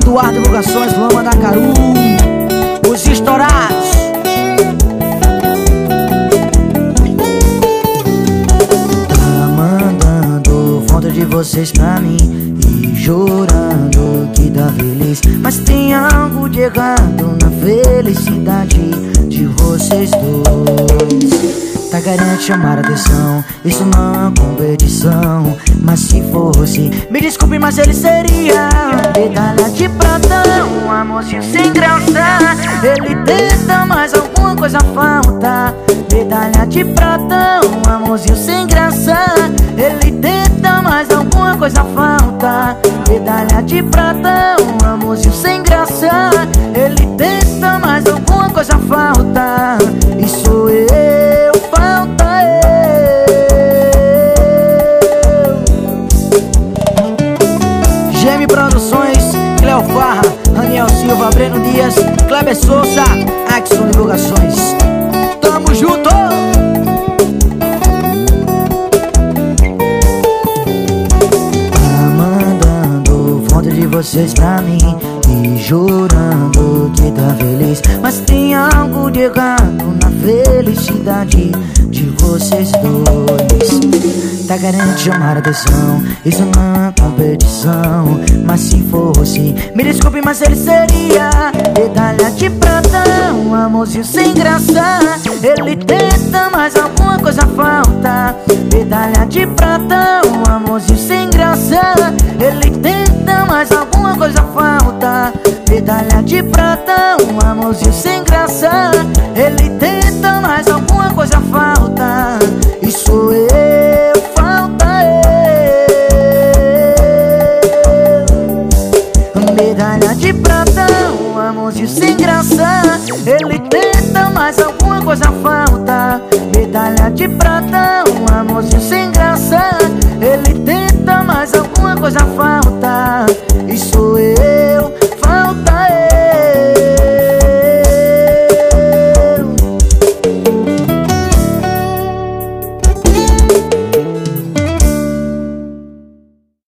Eduardo Divulgações, Lama da Caru, os estourados. Tá mandando foto de vocês pra mim e chorando que tá feliz, mas tem algo de errado na felicidade de vocês dois. Tá querendo chamar a atenção, isso não é competição, mas se fosse, me desculpe, mas ele seria medalha de prata, um amorzinho sem graça. Ele tenta, mas alguma coisa falta. Medalha de prata, um amorzinho sem graça. Ele tenta, mas alguma coisa falta. Medalha de prata, um amorzinho sem graça. Ele tenta, mas alguma coisa falta. E sou eu, falta eu. Geme Produções, Cleo Farra, Daniel Silva, Breno Dias, Kleber Souza, Axon Divulgações. Tamo junto! Tá mandando foto de vocês pra mim e chorando que tá feliz, mas tem algo de errado na felicidade de vocês dois. Tá querendo chamar a atenção, isso não é competição, mas se fosse, me desculpe, mas ele seria medalha de prata, um amorzinho sem graça. Ele tenta, mas alguma coisa falta. Medalha de prata, um amorzinho sem graça. Ele tenta, mas alguma coisa falta. Medalha de prata, um amorzinho sem graça. Ele tenta, mas alguma coisa falta. E sou eu, falta eu. Medalha de prata, um amorzinho sem graça. Ele tenta, mas alguma coisa falta. Medalha de prata,